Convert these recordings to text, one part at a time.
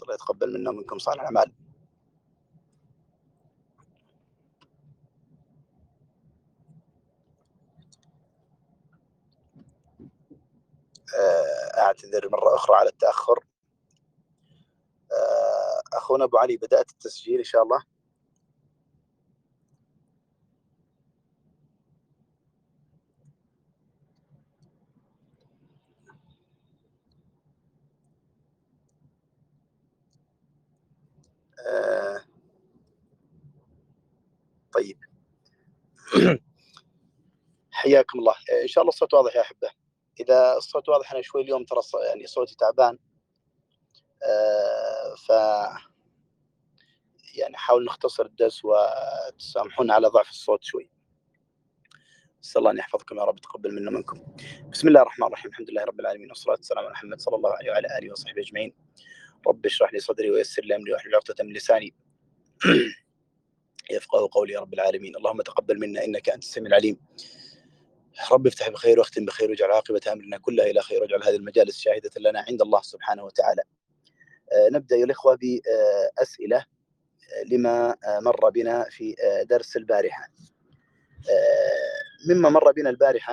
الله يتقبل منا ومنكم صالح الأعمال. أعتذر مرة أخرى على التأخر. أخونا أبو علي، بدأت التسجيل إن شاء الله. طيب. حياكم الله. إن شاء الله الصوت واضح يا أحبة. إذا الصوت واضح، أنا شوي اليوم ترى يعني صوتي تعبان، ف يعني حاول نختصر الدرس وتسامحونا على ضعف الصوت شوي. نسأل الله أن يحفظكم يا رب، تقبل منا ومنكم. بسم الله الرحمن الرحيم، الحمد لله رب العالمين، والصلاة والسلام على محمد صلى الله عليه وعلى آله وصحبه أجمعين. رب اشرح لي صدري ويسر لي أمري واحلل عقدة من لساني يفقهوا قولي يا رب العالمين. اللهم تقبل منا إنك أنت السميع العليم. رب افتح بخير واختم بخير، واجعل عاقبة أمرنا كلها إلى خير، واجعل هذه المجالس شاهدة لنا عند الله سبحانه وتعالى. نبدأ يا الإخوة بأسئلة لما مر بنا في درس البارحة. مما مر بنا البارحة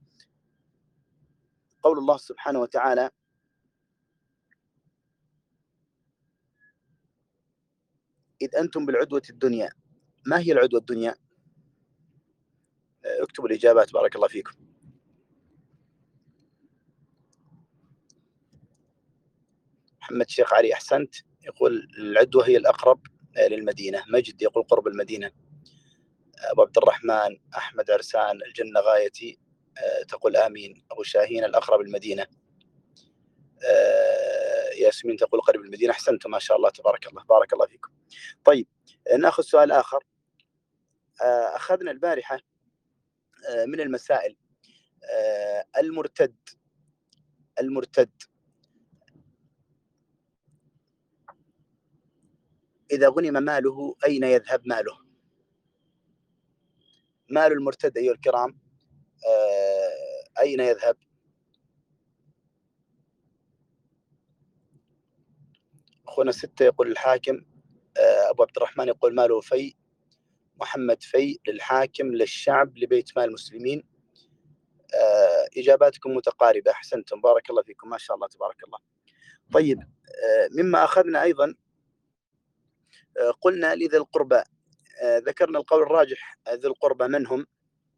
قول الله سبحانه وتعالى: إذ أنتم بالعدوة الدنيا. ما هي العدوة الدنيا؟ اكتبوا الإجابات بارك الله فيكم. محمد شيخ علي أحسنت، يقول العدوة هي الأقرب للمدينة. مجد يقول قرب المدينة. أبو عبد الرحمن أحمد عرسان الجنة غايتي، تقول آمين. أبو شاهين الأقرب المدينة. ياسمين تقول قريب المدينة. أحسنتم ما شاء الله تبارك الله، بارك الله فيكم. طيب، نأخذ سؤال آخر. أخذنا البارحة من المسائل المرتد إذا غنم ماله أين يذهب ماله؟ مال المرتد أيها الكرام أين يذهب؟ أخونا ستة يقول الحاكم. أبو عبد الرحمن يقول ماله في. محمد في للحاكم، للشعب، لبيت مال المسلمين. إجاباتكم متقاربة. أحسنتم بارك الله فيكم ما شاء الله تبارك الله. طيب، مما أخذنا أيضا قلنا لذي القربى. ذكرنا القول الراجح. ذي القربى من هم؟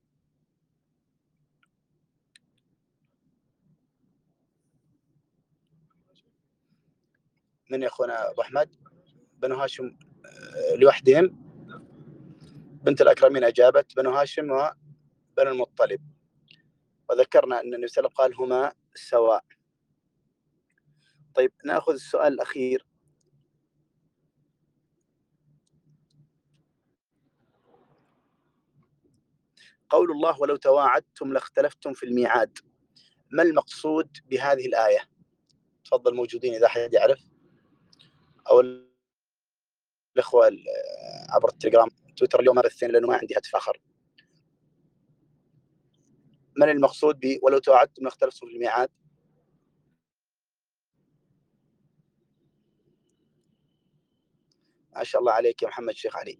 من يا أخونا أبو أحمد؟ بنو هاشم لوحدهم. بنت الأكرمين أجابت بنو هاشم وبنو المطلب، وذكرنا أن النبي صلى الله عليه وسلم قال هما سواء. طيب، نأخذ السؤال الأخير. قول الله ولو تواعدتم لاختلفتم في الميعاد. ما المقصود بهذه الآية؟ تفضل موجودين إذا أحد يعرف، أو الإخوة عبر التليجرام تويتر. اليوم مرة الاثنين لأنه ما عندي هاتف آخر. من المقصود ب ولو تواعدتم لاختلفتم في الميعاد؟ ما شاء الله عليك يا محمد شيخ علي،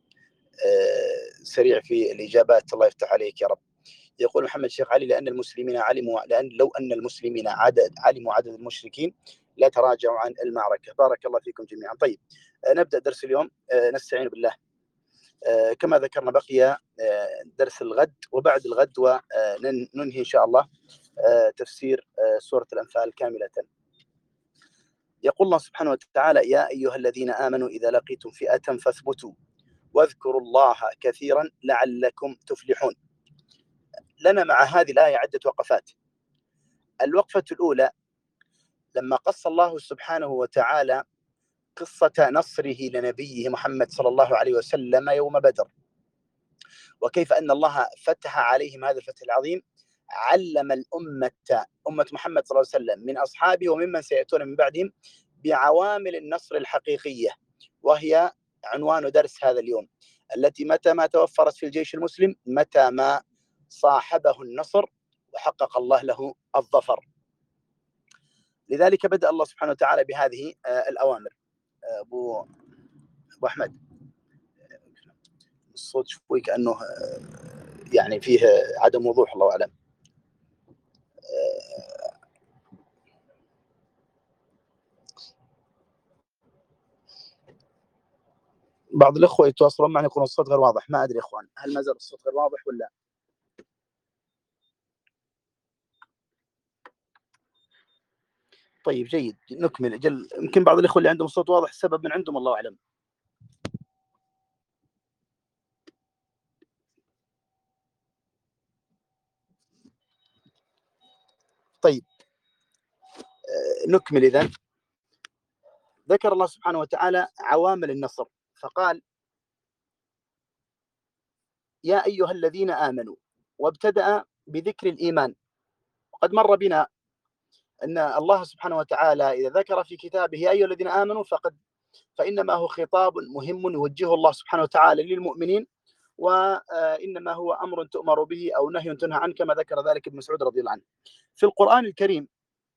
سريع في الإجابات. الله يفتح عليك يا رب. يقول محمد شيخ علي لأن المسلمين علموا، لو أن المسلمين علموا عدد المشركين لا تراجعوا عن المعركة. بارك الله فيكم جميعا. طيب، نبدأ درس اليوم. نستعين بالله. كما ذكرنا بقي درس الغد وبعد الغد، وننهي إن شاء الله تفسير سورة الأنفال كاملة. يقول الله سبحانه وتعالى: يا أيها الذين آمنوا إذا لقيتم فئة فاثبتوا واذكروا الله كثيرا لعلكم تفلحون. لنا مع هذه الآية عدة وقفات. الوقفة الأولى لما قص الله سبحانه وتعالى قصة نصره لنبيه محمد صلى الله عليه وسلم يوم بدر، وكيف أن الله فتح عليهم هذا الفتح العظيم. علم أمة محمد صلى الله عليه وسلم من أصحابه وممن سيأتون من بعدهم بعوامل النصر الحقيقية، وهي عنوان درس هذا اليوم، التي متى ما توفرت في الجيش المسلم متى ما صاحبه النصر وحقق الله له الظفر. لذلك بدأ الله سبحانه وتعالى بهذه الأوامر. أبو أحمد، الصوت شوي كأنه يعني فيه عدم وضوح، الله أعلم. بعض الأخوة يتواصلون معنا يكون الصوت غير واضح، ما أدري يا إخوان هل ما زال الصوت غير واضح ولا؟ طيب جيد، نكمل. أجل يمكن بعض الإخوة اللي عندهم صوت واضح السبب من عندهم، الله أعلم. طيب نكمل إذن. ذكر الله سبحانه وتعالى عوامل النصر فقال: يا أيها الذين آمنوا، وابتدأ بذكر الإيمان. وقد مر بنا أن الله سبحانه وتعالى إذا ذكر في كتابه يا أيها الذين آمنوا فإنما هو خطاب مهم يوجهه الله سبحانه وتعالى للمؤمنين، وإنما هو أمر تؤمر به أو نهي تنهى عنه، كما ذكر ذلك ابن مسعود رضي الله عنه. في القرآن الكريم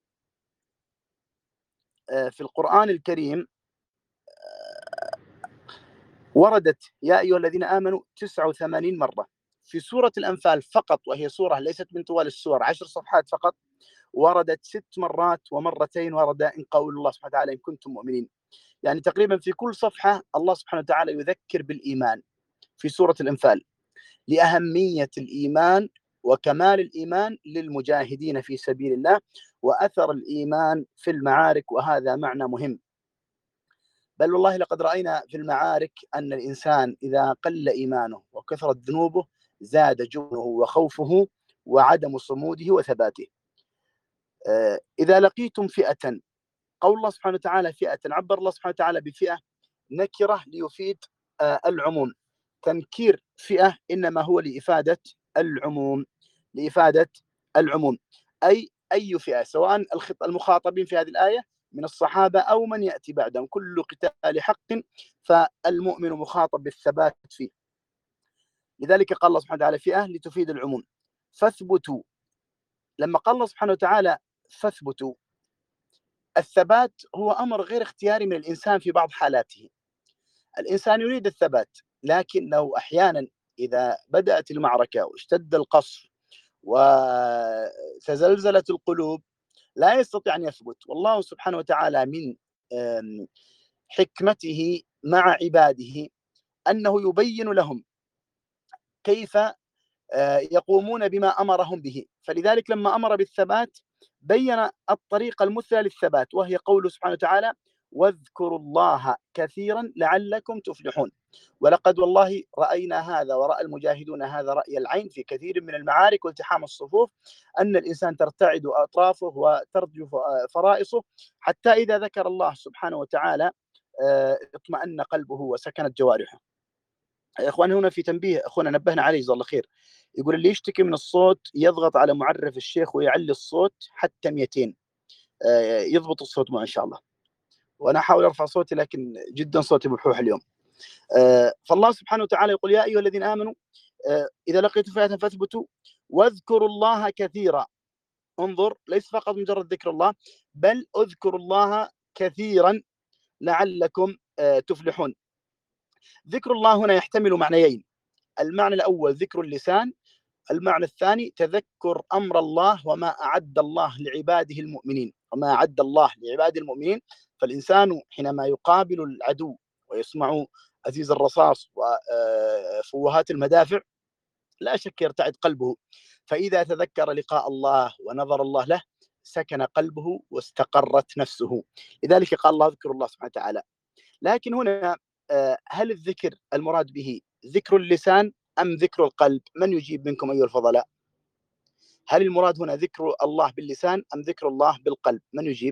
وردت يا أيها الذين آمنوا 89 مرة. في سورة الأنفال فقط، وهي سورة ليست من طوال السور، 10 صفحات فقط، وردت 6 مرات، ومرتين ورد إن قول الله سبحانه وتعالى إن كنتم مؤمنين. يعني تقريبا في كل صفحة الله سبحانه وتعالى يذكر بالإيمان في سورة الأنفال، لأهمية الإيمان وكمال الإيمان للمجاهدين في سبيل الله، وأثر الإيمان في المعارك، وهذا معنى مهم. بل والله لقد رأينا في المعارك أن الإنسان إذا قل إيمانه وكثرت ذنوبه زاد جبنه وخوفه وعدم صموده وثباته. إذا لقيتم فئة، قول الله سبحانه وتعالى فئة، عبر الله سبحانه وتعالى بفئة نكرة ليفيد العموم. تنكير فئة إنما هو لإفادة العموم، أي فئة، سواء المخاطبين في هذه الآية من الصحابة أو من يأتي بعدهم، كل قتال حق فالمؤمن مخاطب بالثبات فيه. لذلك قال الله سبحانه وتعالى فئة لتفيد العموم. فاثبتوا، لما قال الله سبحانه وتعالى فاثبتوا، الثبات هو أمر غير اختياري من الإنسان في بعض حالاته. الإنسان يريد الثبات، لكنه أحيانا إذا بدأت المعركة واشتد القصف وتزلزلت القلوب لا يستطيع أن يثبت. والله سبحانه وتعالى من حكمته مع عباده أنه يبين لهم كيف يقومون بما أمرهم به. فلذلك لما أمر بالثبات بين الطريقة المثلى للثبات، وهي قوله سبحانه وتعالى واذكروا الله كثيرا لعلكم تفلحون. ولقد والله رأينا هذا ورأى المجاهدون هذا رأي العين في كثير من المعارك والتحام الصفوف، أن الإنسان ترتعد أطرافه وترجف فرائصه، حتى إذا ذكر الله سبحانه وتعالى اطمأن قلبه وسكنت جوارحه. يا اخوان هنا في تنبيه اخونا نبهنا عليه جزاه الله خير، يقول اللي يشتكي من الصوت يضغط على معرف الشيخ ويعلي الصوت حتى 200 يضبط الصوت معه ان شاء الله. وانا احاول ارفع صوتي لكن جدا صوتي مبحوح اليوم. فالله سبحانه وتعالى يقول يا ايها الذين امنوا اذا لقيتم فئة فاثبتوا واذكروا الله كثيرا. انظر، ليس فقط مجرد ذكر الله، بل اذكروا الله كثيرا لعلكم تفلحون. ذكر الله هنا يحتمل معنيين: المعنى الأول ذكر اللسان، المعنى الثاني تذكر أمر الله وما أعد الله لعباده المؤمنين. وما أعد الله لعباده المؤمنين، فالإنسان حينما يقابل العدو ويسمع أزيز الرصاص وفوهات المدافع لا شك يرتعد قلبه، فإذا تذكر لقاء الله ونظر الله له سكن قلبه واستقرت نفسه. لذلك قال الله اذكر الله سبحانه وتعالى. لكن هنا هل الذكر المراد به ذكر اللسان أم ذكر القلب؟ من يجيب منكم أيها الفضلاء؟ هل المراد هنا ذكر الله باللسان أم ذكر الله بالقلب؟ من يجيب؟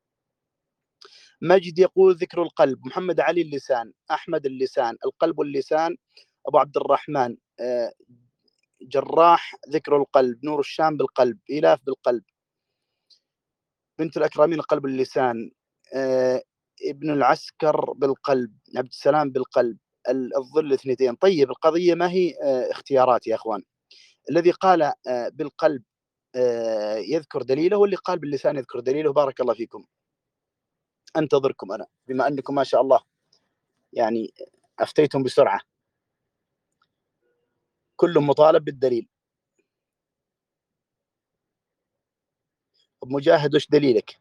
مجد يقول ذكر القلب، محمد علي اللسان، أحمد اللسان، القلب اللسان، أبو عبد الرحمن جراح ذكر القلب، نور الشام بالقلب، إلاف بالقلب، بنت الأكرمين القلب اللسان، ابن العسكر بالقلب، عبد السلام بالقلب، الظل 2. طيب القضية ما هي اختيارات يا أخوان. الذي قال بالقلب يذكر دليله، واللي قال باللسان يذكر دليله. بارك الله فيكم. أنتظركم أنا بما أنكم ما شاء الله يعني أفتيتم بسرعة. كل مطالب بالدليل. مجاهد وش دليلك؟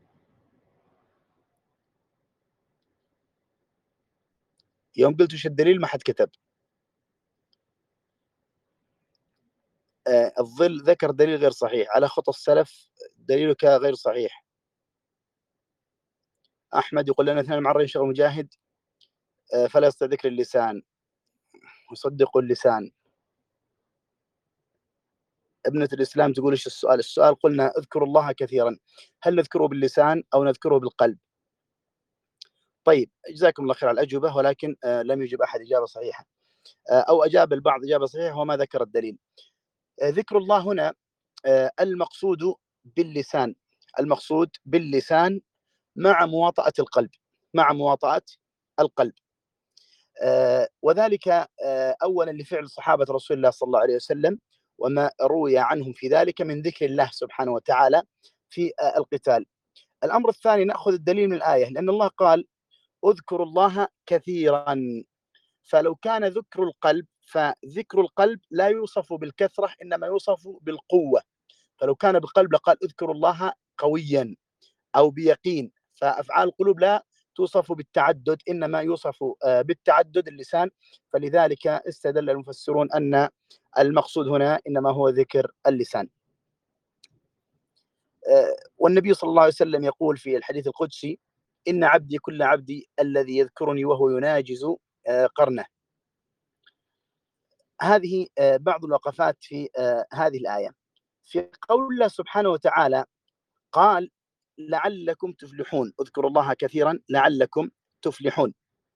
يوم قلت وش الدليل ما حد كتب. الظل ذكر دليل غير صحيح على خطى السلف، دليلك غير صحيح. أحمد يقول لنا اثنان معرين شغل مجاهد فلا يستطيع ذكر اللسان وصدقوا اللسان. ابنة الإسلام تقول إيش السؤال؟ السؤال قلنا اذكر الله كثيرا، هل نذكره باللسان أو نذكره بالقلب؟ طيب جزاكم الله خير على الأجوبة، ولكن لم يجب أحد إجابة صحيحة، أو أجاب البعض إجابة صحيحة وما ذكر الدليل. ذكر الله هنا المقصود باللسان، المقصود باللسان مع مواطأة القلب، مع مواطأة القلب. وذلك أولا لفعل صحابة رسول الله صلى الله عليه وسلم وما روي عنهم في ذلك من ذكر الله سبحانه وتعالى في القتال. الأمر الثاني نأخذ الدليل من الآية، لأن الله قال اذكروا الله كثيرا، فلو كان ذكر القلب فذكر القلب لا يوصف بالكثرة إنما يوصف بالقوة، فلو كان بالقلب لقال اذكروا الله قويا أو بيقين، فأفعال القلوب لا توصف بالتعدد إنما يوصف بالتعدد اللسان، فلذلك استدل المفسرون أن المقصود هنا إنما هو ذكر اللسان. والنبي صلى الله عليه وسلم يقول في الحديث القدسي إن عبدي كل عبدي الذي يذكرني وهو يناجز قرنه. هذه بعض الوقفات في هذه الآية. في قول الله سبحانه وتعالى قال لعلكم تفلحون، اذكروا الله كثيرا لعلكم تفلحون،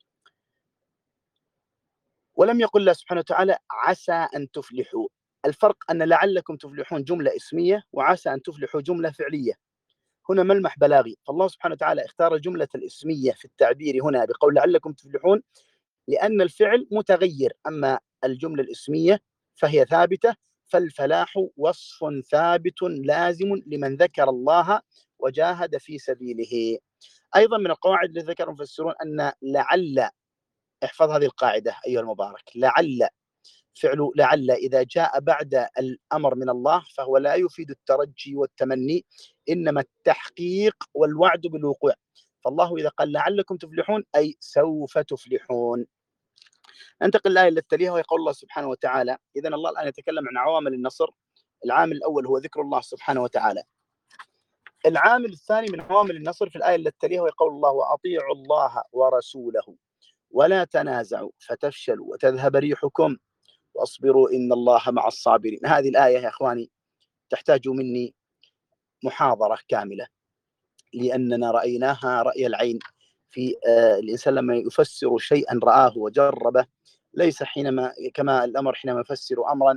ولم يقل الله سبحانه وتعالى عسى أن تفلحوا. الفرق أن لعلكم تفلحون جملة اسمية وعسى أن تفلحوا جملة فعلية. هنا ملمح بلاغي، فالله سبحانه وتعالى اختار الجملة الاسمية في التعبير هنا بقول لعلكم تفلحون لأن الفعل متغير، أما الجملة الاسمية فهي ثابتة، فالفلاح وصف ثابت لازم لمن ذكر الله وجاهد في سبيله. أيضا من القواعد التي ذكر المفسرون أن لعل، احفظ هذه القاعدة أيها المبارك، لعل فعل لعل إذا جاء بعد الأمر من الله فهو لا يفيد الترجي والتمني، إنما التحقيق والوعد بالوقوع. فالله إذا قال لعلكم تفلحون أي سوف تفلحون. ننتقل الآية التي تليها وهي قول الله سبحانه وتعالى. إذا الله الآن يتكلم عن عوامل النصر. العامل الأول هو ذكر الله سبحانه وتعالى. العامل الثاني من عوامل النصر في الآية التي تليها وهي قول الله وأطيعوا الله ورسوله ولا تنازعوا فتفشلوا وتذهب ريحكم واصبروا إن الله مع الصابرين. هذه الآية يا أخواني تحتاج مني محاضرة كاملة، لأننا رأيناها رأي العين في الإنسان لما يفسر شيئا رآه وجربه، ليس حينما كما الأمر حينما يفسر أمرا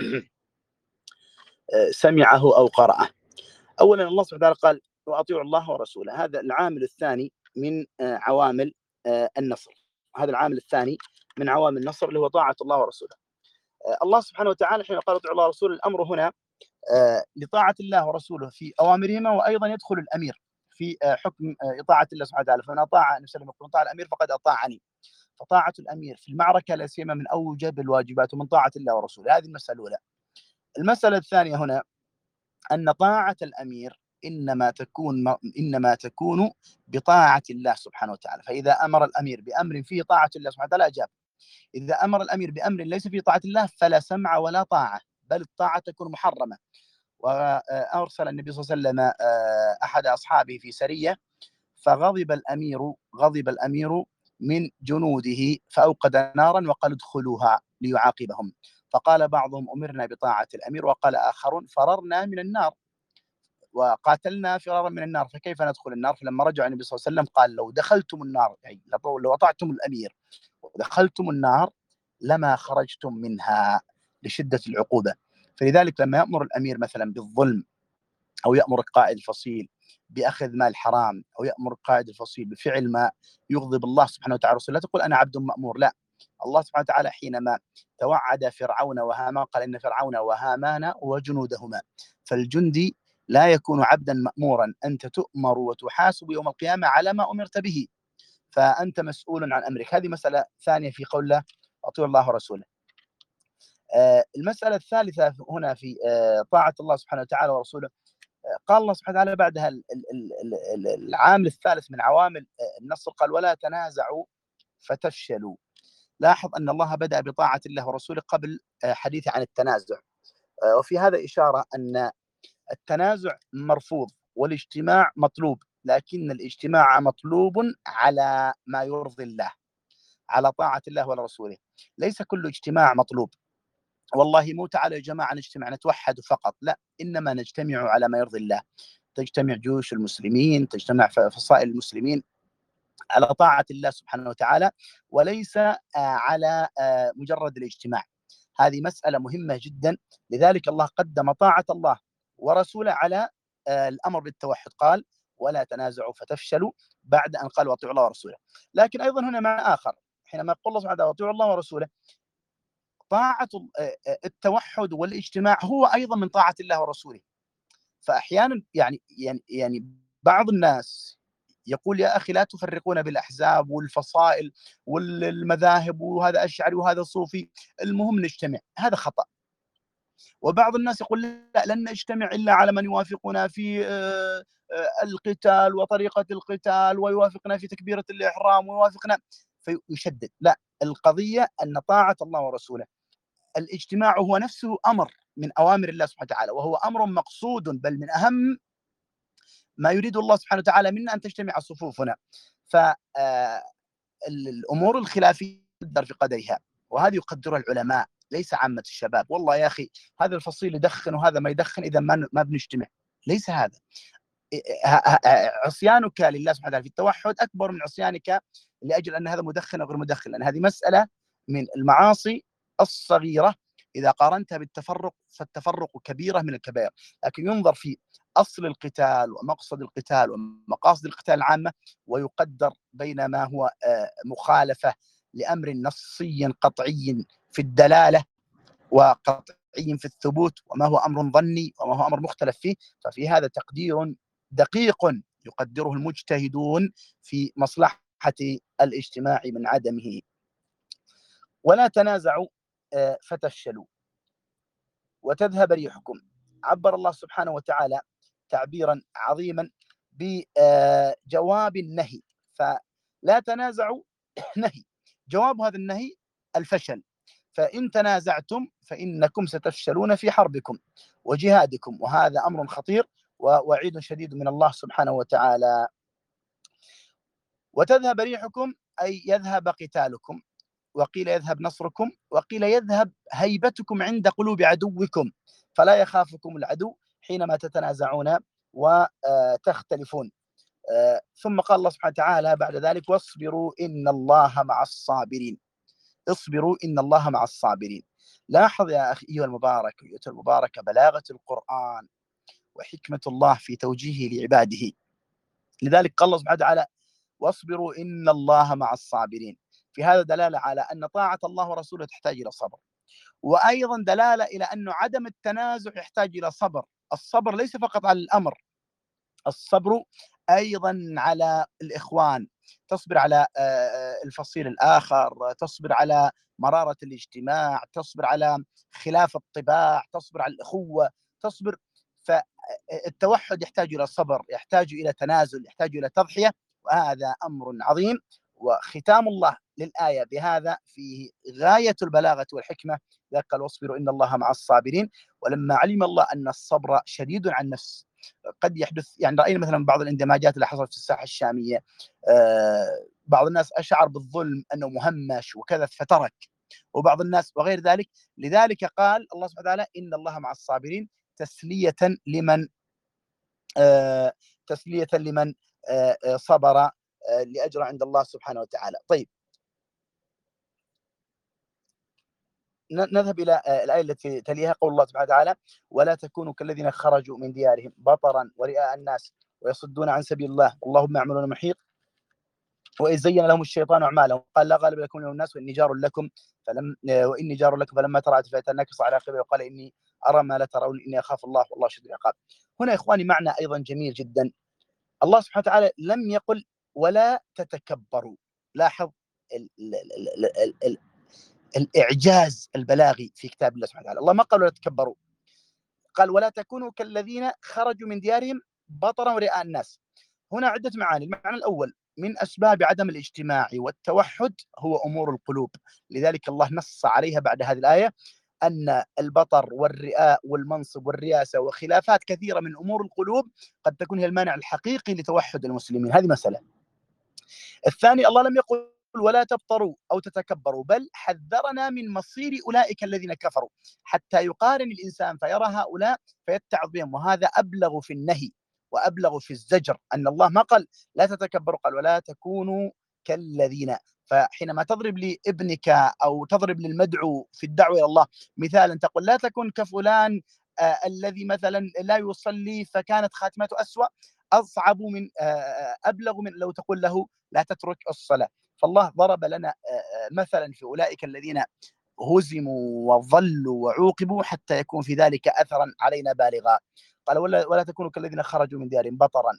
سمعه أو قرأه. أولا الله سبحانه وتعالى قال وأطيعوا الله ورسوله، هذا العامل الثاني من عوامل النصر. هذا العامل الثاني من عوامل النصر اللي هو طاعة الله ورسوله. الله سبحانه وتعالى حين قال اطيعوا الله ورسوله الأمر هنا لطاعة الله ورسوله في أوامرهما، وأيضا يدخل الأمير في حكم طاعة الله سبحانه وتعالى، فمن أطاع النبي صلى الله عليه وسلم طاع الأمير فقد أطاعني. فطاعة الأمير في المعركة لا سيما من أوجب الواجبات ومن طاعة الله ورسوله. هذه المسألة الأولى. المسألة الثانية هنا أن طاعة الأمير إنما تكون بطاعة الله سبحانه وتعالى، فإذا أمر الأمير بأمر فيه طاعة الله سبحانه وتعالى أجاب، إذا أمر الأمير بأمر ليس فيه طاعة الله فلا سمع ولا طاعة، بل الطاعة تكون محرمة. وأرسل النبي صلى الله عليه وسلم أحد أصحابه في سرية غضب الأمير من جنوده فأوقد نارا وقال ادخلوها ليعاقبهم، فقال بعضهم أمرنا بطاعة الأمير وقال آخرون فررنا من النار وقاتلنا فرارا من النار فكيف ندخل النار. فلما رجع النبي صلى الله عليه وسلم قال لو دخلتم النار، يعني لو أطعتم الأمير ودخلتم النار لما خرجتم منها لشدة العقوبة. فلذلك لما يأمر الأمير مثلا بالظلم أو يأمر القائد الفصيل بأخذ مال حرام أو يأمر القائد الفصيل بفعل ما يغضب الله سبحانه وتعالى، لا تقول أنا عبد مأمور، لا. الله سبحانه وتعالى حينما توعد فرعون وهامان قال إن فرعون وهامان وجنودهما، فالجندي لا يكون عبدا مأمورا، أنت تؤمر وتحاسب يوم القيامة على ما أمرت به، فأنت مسؤول عن أمرك. هذه مسألة ثانية في قول الله أطيعوا الله ورسوله. المسألة الثالثة هنا في طاعة الله سبحانه وتعالى ورسوله، قال الله سبحانه وتعالى بعدها العامل الثالث من عوامل النصر، قال ولا تنازعوا فتفشلوا. لاحظ أن الله بدأ بطاعة الله ورسوله قبل حديث عن التنازع، وفي هذا إشارة أن التنازع مرفوض والاجتماع مطلوب، لكن الاجتماع مطلوب على ما يرضي الله، على طاعة الله ورسوله. ليس كل اجتماع مطلوب، والله مو تعالوا يا جماعة نجتمع نتوحد فقط، لا، إنما نجتمع على ما يرضي الله. تجتمع جيوش المسلمين، تجتمع فصائل المسلمين على طاعة الله سبحانه وتعالى، وليس على مجرد الاجتماع. هذه مسألة مهمة جدا، لذلك الله قدم طاعة الله ورسوله على الأمر بالتوحد، قال ولا تنازعوا فتفشلوا، بعد أن قال واطيعوا الله ورسوله. لكن أيضا هنا معنى آخر، حينما يقول الله سبحانه وتعالى واطيعوا الله ورسوله، طاعة التوحد والاجتماع هو أيضا من طاعة الله ورسوله. فأحيانا يعني بعض الناس يقول يا أخي لا تفرقون بالأحزاب والفصائل والمذاهب، وهذا أشعري وهذا صوفي، المهم نجتمع. هذا خطأ. وبعض الناس يقول لا، لن نجتمع إلا على من يوافقنا في القتال وطريقة القتال، ويوافقنا في تكبيرة الإحرام، ويوافقنا، فيشدد. لا، القضية أن طاعة الله ورسوله، الاجتماع هو نفسه أمر من أوامر الله سبحانه وتعالى، وهو أمر مقصود، بل من أهم ما يريد الله سبحانه وتعالى منا أن تجتمع صفوفنا. فالأمور الخلافية تقدر في قدرها، وهذه يقدرها العلماء ليس عامة الشباب. والله يا أخي هذا الفصيل يدخن وهذا ما يدخن، إذا ما بنجتمع. ليس هذا. عصيانك لله سبحانه وتعالى في التوحد أكبر من عصيانك لأجل أن هذا مدخن أو غير مدخن، لأن هذه مسألة من المعاصي الصغيرة. إذا قارنتها بالتفرق فالتفرق كبيرة من الكبائر، لكن ينظر في أصل القتال ومقصد القتال ومقاصد القتال العامة، ويقدر بين ما هو مخالفة لأمر نصي قطعي في الدلالة وقطعي في الثبوت، وما هو أمر ظني وما هو أمر مختلف فيه، ففي هذا تقدير دقيق يقدره المجتهدون في مصلحة الاجتماع من عدمه. ولا تنازعوا فتفشلوا وتذهب ريحكم. عبر الله سبحانه وتعالى تعبيرا عظيما بجواب النهي، فلا تنازعوا نهي، جواب هذا النهي الفشل. فإن تنازعتم فإنكم ستفشلون في حربكم وجهادكم، وهذا أمر خطير ووعيد شديد من الله سبحانه وتعالى. وتذهب ريحكم أي يذهب قتالكم، وقيل يذهب نصركم، وقيل يذهب هيبتكم عند قلوب عدوكم، فلا يخافكم العدو حينما تتنازعون وتختلفون. ثم قال الله سبحانه وتعالى بعد ذلك واصبروا إن الله مع الصابرين. اصبروا إن الله مع الصابرين. لاحظ يا أخي أيها المبارك أيها المباركة بلاغة القرآن وحكمة الله في توجيهه لعباده. لذلك قال الله سبحانه وتعالى واصبروا إن الله مع الصابرين. في هذا دلالة على أن طاعة الله ورسوله تحتاج إلى صبر، وأيضا دلالة إلى أن عدم التنازع يحتاج إلى صبر. الصبر ليس فقط على الأمر، الصبر أيضا على الإخوان، تصبر على الفصيل الآخر، تصبر على مرارة الاجتماع، تصبر على خلاف الطباع، تصبر على الأخوة، تصبر. فالتوحد يحتاج إلى صبر، يحتاج إلى تنازل، يحتاج إلى تضحية، وهذا أمر عظيم. وختام الله للآية بهذا فيه غاية البلاغة والحكمة، قال واصبروا إن الله مع الصابرين. ولما علم الله أن الصبر شديد على النفس، قد يحدث، يعني رأينا مثلا بعض الاندماجات اللي حصلت في الساحة الشامية، بعض الناس أشعر بالظلم أنه مهمش وكذا فترك، وبعض الناس وغير ذلك. لذلك قال الله سبحانه وتعالى إن الله مع الصابرين، تسلية لمن صبر لأجر عند الله سبحانه وتعالى. طيب، نذهب إلى الآية التي تليها، قول الله سبحانه وتعالى ولا تكونوا كالذين خرجوا من ديارهم بطرا ورئاء الناس ويصدون عن سبيل الله والله بما يعملون محيط. وإذ زين لهم الشيطان أعمالهم قال لا غالب لكم اليوم الناس وإني جار لكم فلما ترأت فئتان نكص على عقبيه وقال إني أرى ما لا ترون إني أخاف الله والله شديد العقاب. هنا إخواني معنى أيضا جميل جدا. الله سبحانه وتعالى لم يقل ولا تتكبروا. لاحظ ال ال ال ال ال الإعجاز البلاغي في كتاب الله سبحانه وتعالى. الله ما قال ولا تتكبروا، قال ولا تكونوا كالذين خرجوا من ديارهم بطرا ورئاء الناس. هنا عدة معاني. المعنى الأول من أسباب عدم الاجتماع والتوحد هو أمور القلوب، لذلك الله نص عليها بعد هذه الآية أن البطر والرئاء والمنصب والرئاسة وخلافات كثيرة من أمور القلوب قد تكون هي المانع الحقيقي لتوحد المسلمين. هذه مسألة. الثاني، الله لم يقل ولا تبطروا أو تتكبروا، بل حذرنا من مصير أولئك الذين كفروا، حتى يقارن الإنسان فيرى هؤلاء فيتعظ بهم، وهذا أبلغ في النهي وأبلغ في الزجر. أن الله ما قال لا تتكبروا، قال ولا تكونوا كالذين. فحينما تضرب لابنك أو تضرب للمدعو في الدعوة إلى الله مثالا تقول لا تكن كفلان الذي مثلا لا يصلي فكانت خاتمته أسوأ، أصعب من أبلغ من لو تقول له لا تترك الصلاة. فالله ضرب لنا مثلا في أولئك الذين هزموا وظلوا وعوقبوا حتى يكون في ذلك أثرا علينا بالغا. قال ولا تكونوا كالذين خرجوا من ديارهم بطرا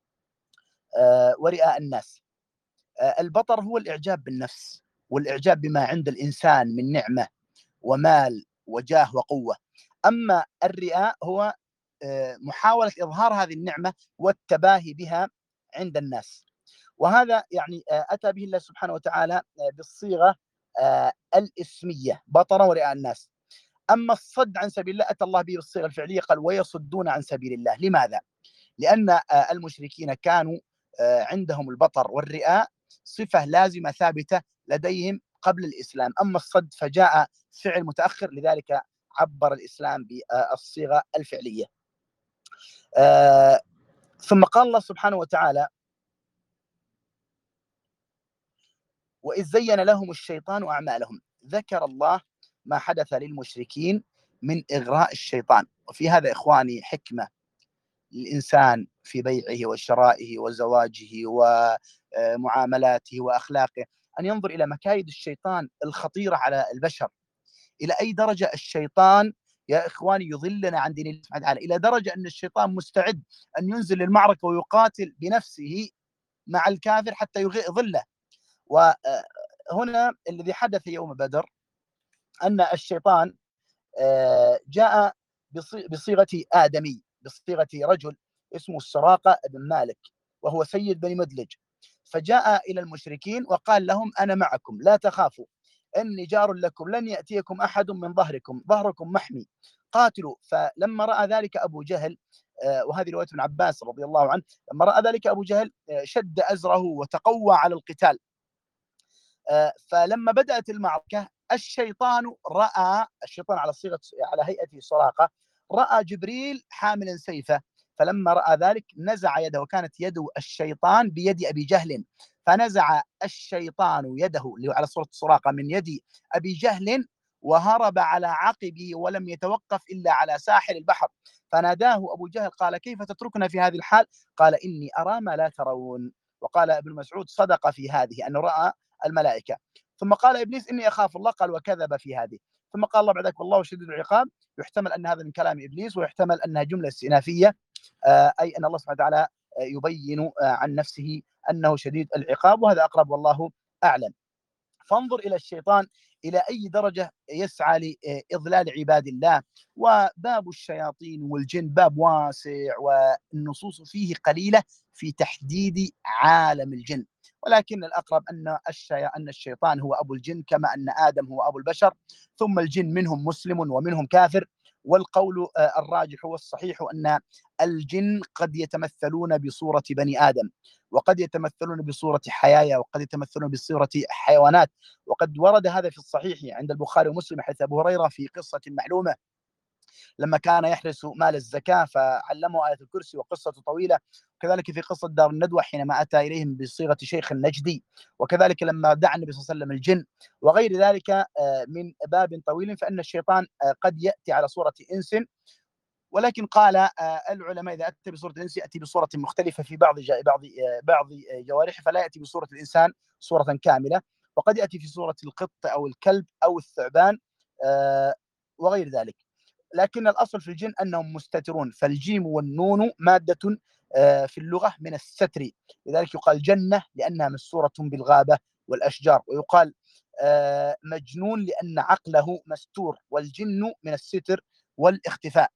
ورئاء الناس. البطر هو الإعجاب بالنفس والإعجاب بما عند الإنسان من نعمة ومال وجاه وقوة. أما الرئاء هو محاولة إظهار هذه النعمة والتباهي بها عند الناس. وهذا يعني أتى به الله سبحانه وتعالى بالصيغة الاسمية بطرا ورئاء الناس. أما الصد عن سبيل الله أتى الله به بالصيغة الفعلية، قال ويصدون عن سبيل الله. لماذا؟ لأن المشركين كانوا عندهم البطر والرئاء صفة لازمة ثابتة لديهم قبل الإسلام. أما الصد فجاء فعل متأخر، لذلك عبر الإسلام بالصيغة الفعلية. ثم قال الله سبحانه وتعالى وإذ زين لهم الشيطان أعمالهم. ذكر الله ما حدث للمشركين من إغراء الشيطان. وفي هذا إخواني حكمة للإنسان في بيعه وشرائه وزواجه ومعاملاته وأخلاقه، أن ينظر إلى مكايد الشيطان الخطيرة على البشر. إلى أي درجة الشيطان يا إخواني يضلنا عن دين الله سبحانه وتعالى، إلى درجة أن الشيطان مستعد أن ينزل للمعركة ويقاتل بنفسه مع الكافر حتى يضله. وهنا الذي حدث يوم بدر أن الشيطان جاء بصيغة آدمي، بصيغة رجل اسمه السراقة بن مالك، وهو سيد بني مدلج. فجاء إلى المشركين وقال لهم أنا معكم لا تخافوا، إني جار لكم، لن يأتيكم أحد من ظهركم محمي، قاتلوا. فلما رأى ذلك أبو جهل، وهذه رواية ابن عباس رضي الله عنه، لما رأى ذلك أبو جهل شد أزره وتقوى على القتال. فلما بدأت المعركة الشيطان على هيئة سراقة رأى جبريل حاملا سيفه، فلما رأى ذلك نزع يده، وكانت يد الشيطان بيد أبي جهل، فنزع الشيطان يده اللي على صورة سراقة من يد أبي جهل وهرب على عقبه ولم يتوقف إلا على ساحل البحر. فناداه أبو جهل قال كيف تتركنا في هذه الحال؟ قال إني أرى ما لا ترون. وقال ابن مسعود صدق في هذه أنه رأى الملائكة. ثم قال إبليس إني أخاف الله، قال وكذب في هذه. ثم قال الله بعد ذلك والله شديد العقاب. يحتمل أن هذا من كلام إبليس، ويحتمل أنها جملة استئنافية، أي أن الله سبحانه وتعالى يبين عن نفسه أنه شديد العقاب، وهذا أقرب والله أعلم. فانظر إلى الشيطان إلى أي درجة يسعى لإضلال عباد الله. وباب الشياطين والجن باب واسع، والنصوص فيه قليلة في تحديد عالم الجن، ولكن الأقرب أن الشيطان هو أبو الجن، كما أن آدم هو أبو البشر، ثم الجن منهم مسلم ومنهم كافر. والقول الراجح والصحيح أن الجن قد يتمثلون بصورة بني آدم، وقد يتمثلون بصورة حياة، وقد يتمثلون بصورة حيوانات. وقد ورد هذا في الصحيح عند البخاري ومسلم حيث أبو هريرة في قصة معلومة لما كان يحرس مال الزكاة فعلمه آية الكرسي، وقصة طويلة. كذلك في قصة دار الندوة حينما أتى إليهم بصيغة شيخ النجدي، وكذلك لما دعا النبي صلى الله عليه وسلم الجن، وغير ذلك من باب طويل. فإن الشيطان قد يأتي على صورة إنس، ولكن قال العلماء إذا أتى بصورة الإنس يأتي بصورة مختلفة في بعض جوارحه، فلا يأتي بصورة الإنسان صورة كاملة، وقد يأتي في صورة القط أو الكلب أو الثعبان وغير ذلك. لكن الأصل في الجن أنهم مستترون، فالجيم والنون مادة في اللغة من الستر، لذلك يقال جنة لأنها مستورة بالغابة والأشجار، ويقال مجنون لأن عقله مستور، والجن من الستر والاختفاء.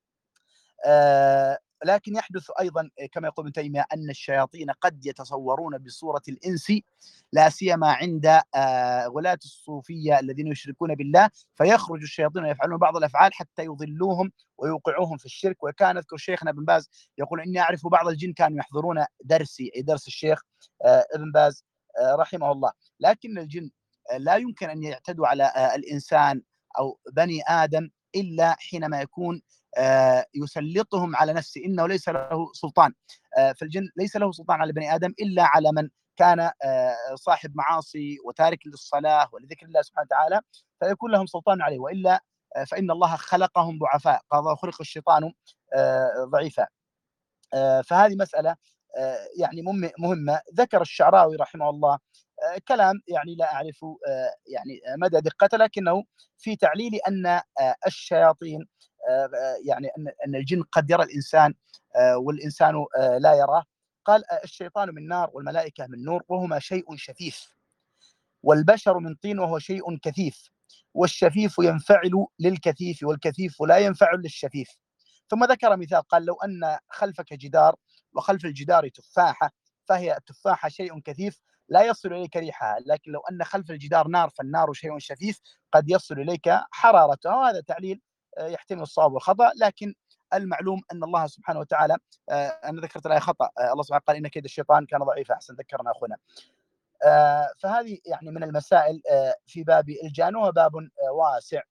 لكن يحدث أيضا كما يقول ابن تيمية أن الشياطين قد يتصورون بصورة الإنس، لا سيما عند غلاة الصوفية الذين يشركون بالله، فيخرج الشياطين ويفعلون بعض الأفعال حتى يضلوهم ويوقعوهم في الشرك. وكان أذكر شيخنا ابن باز يقول إني أعرف بعض الجن كانوا يحضرون درسي، أي درس الشيخ ابن باز رحمه الله. لكن الجن لا يمكن أن يعتدوا على الإنسان أو بني آدم إلا حينما يكون يسلطهم على نفسه، إنه ليس له سلطان. فالجن ليس له سلطان على بني آدم إلا على من كان صاحب معاصي وتارك للصلاة ولذكر الله سبحانه وتعالى، فيكون لهم سلطان عليه، وإلا فإن الله خلقهم ضعفاء، قال خلق الشيطان ضعيفا. فهذه مسألة يعني مهمة. ذكر الشعراوي رحمه الله كلام يعني لا أعرف يعني مدى دقته، لكنه في تعليل أن الشياطين يعني أن الجن قد يرى الإنسان والإنسان لا يراه. قال الشيطان من نار والملائكة من نور وهما شيء شفيف، والبشر من طين وهو شيء كثيف، والشفيف ينفعل للكثيف والكثيف لا ينفعل للشفيف. ثم ذكر مثال، قال لو أن خلفك جدار وخلف الجدار تفاحة، فهي التفاحة شيء كثيف لا يصل إليك ريحها، لكن لو أن خلف الجدار نار فالنار شيء شفيف قد يصل إليك حرارتها. وهذا تعليل يحتمل الصواب والخطأ، لكن المعلوم أن الله سبحانه وتعالى أنا ذكرت الآية خطأ، الله سبحانه قال إن كيد الشيطان كان ضعيفا، أحسن ذكرنا أخونا. فهذه يعني من المسائل في باب الجان، وهو باب واسع.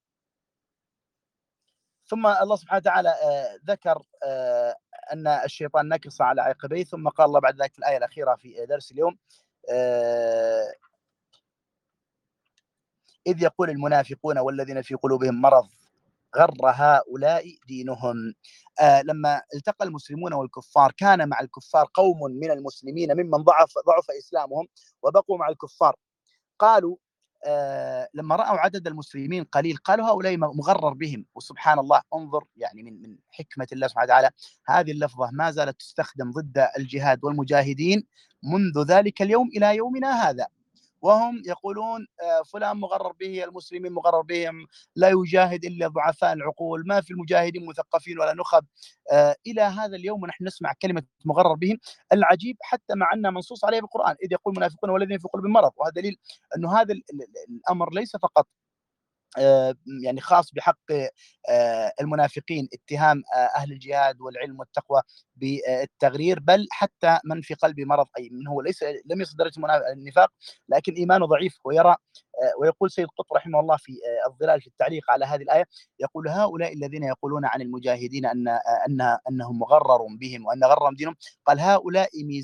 ثم الله سبحانه وتعالى ذكر أن الشيطان نكص على عقبيه، ثم قال الله بعد ذلك في الآية الأخيرة في درس اليوم إذ يقول المنافقون والذين في قلوبهم مرض غر هؤلاء دينهم. لما التقى المسلمون والكفار كان مع الكفار قوم من المسلمين ممن ضعف إسلامهم وبقوا مع الكفار. قالوا لما رأوا عدد المسلمين قليل قالوا هؤلاء مغرر بهم. وسبحان الله، انظر يعني من حكمة الله سبحانه وتعالى، هذه اللفظة ما زالت تستخدم ضد الجهاد والمجاهدين منذ ذلك اليوم إلى يومنا هذا، وهم يقولون فلان مغرر به، المسلمين مغرر بهم، لا يجاهد إلا ضعفاء العقول، ما في المجاهدين مثقفين ولا نخب. إلى هذا اليوم ونحن نسمع كلمة مغرر بهم. العجيب حتى مع أنها منصوص عليه بالقرآن، إذ يقول المنافقون والذين في قلوبهم مرض، وهذا دليل أنه هذا الأمر ليس فقط يعني خاص بحق المنافقين اتهام أهل الجهاد والعلم والتقوى بالتغرير، بل حتى من في قلبه مرض، أي من هو لم يصل درجة النفاق لكن إيمانه ضعيف ويرى. ويقول سيد قطب رحمه الله في الظلال في التعليق على هذه الآية، يقول هؤلاء الذين يقولون عن المجاهدين أنهم مغرر بهم وأن غرهم دينهم، قال هؤلاء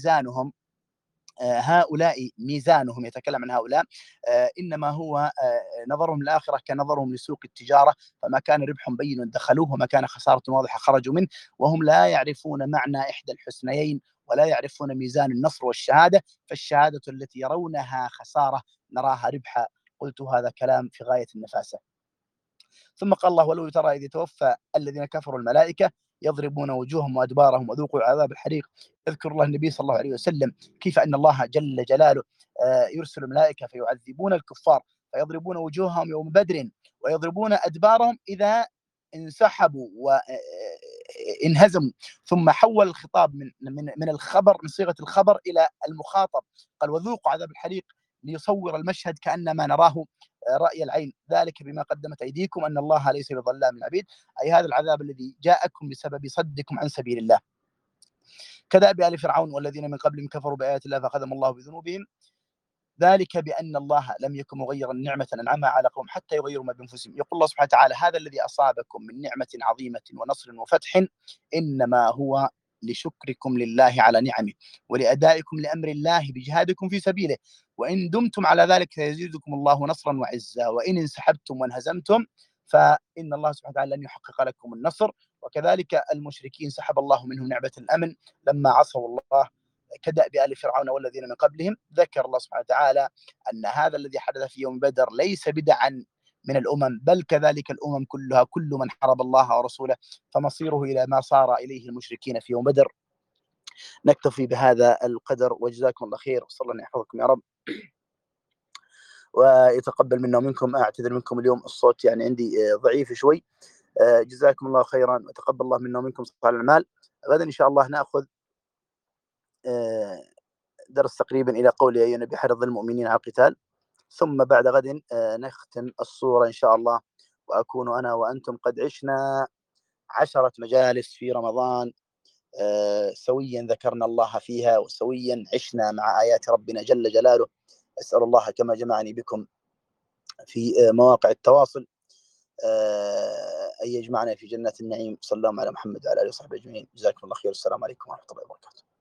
ميزانهم يتكلم عن هؤلاء إنما هو نظرهم للآخرة كنظرهم لسوق التجارة، فما كان ربح بين دخلوه وما كان خسارة واضحة خرجوا منه، وهم لا يعرفون معنى إحدى الحسنيين ولا يعرفون ميزان النصر والشهادة، فالشهادة التي يرونها خسارة نراها ربحا. قلت هذا كلام في غاية النفاسة. ثم قال الله ولو ترى إذ يتوفى الذين كفروا الملائكة يضربون وجوههم وأدبارهم وذوقوا عذاب الحريق. يذكر الله النبي صلى الله عليه وسلم كيف أن الله جل جلاله يرسل الملائكة فيعذبون الكفار، فيضربون وجوههم يوم بدر ويضربون أدبارهم إذا انسحبوا وانهزموا. ثم حول الخطاب من الخبر، من صيغة الخبر إلى المخاطب، قال وذوقوا عذاب الحريق، ليصور المشهد كأنما نراه رأي العين، ذلك بما قدمت أيديكم أن الله ليس بظلام للعبيد، أي هذا العذاب الذي جاءكم بسبب صدكم عن سبيل الله. كدأب آل فرعون والذين من قبلهم كفروا بآيات الله فأخذهم الله بذنوبهم، ذلك بأن الله لم يكن مغيرا نعمة أنعمها على قوم حتى يغيروا ما بأنفسهم. يقول الله سبحانه وتعالى هذا الذي أصابكم من نعمة عظيمة ونصر وفتح إنما هو لشكركم لله على نعمه ولأدائكم لأمر الله بجهادكم في سبيله، وإن دمتم على ذلك سيزيدكم الله نصرا وعزا، وإن انسحبتم وانهزمتم فإن الله سبحانه وتعالى لن يحقق لكم النصر. وكذلك المشركين سحب الله منهم نعمة الأمن لما عصوا الله كدأب آل فرعون والذين من قبلهم. ذكر الله سبحانه وتعالى أن هذا الذي حدث في يوم بدر ليس بدعا من الأمم، بل كذلك الأمم كلها، كل من حارب الله ورسوله فمصيره إلى ما صار إليه المشركين في يوم بدر. نكتفي بهذا القدر، وجزاكم الله خير، وصلى الله أن يحفظكم يا رب ويتقبل منا ومنكم. أعتذر منكم اليوم الصوت يعني عندي ضعيف شوي. جزاكم الله خيرا، وتقبل الله منا ومنكم صالح الأعمال. غدا إن شاء الله نأخذ درس تقريبا إلى قول يا أيها النبي حرض المؤمنين على القتال، ثم بعد غد نختم الصورة إن شاء الله، وأكون أنا وأنتم قد عشنا 10 مجالس في رمضان سويا ذكرنا الله فيها، وسويا عشنا مع آيات ربنا جل جلاله. أسأل الله كما جمعني بكم في مواقع التواصل أن يجمعنا في جنات النعيم. صلى الله على محمد وعلى آله وصحبه أجمعين. جزاكم الله خير، السلام عليكم ورحمة الله وبركاته.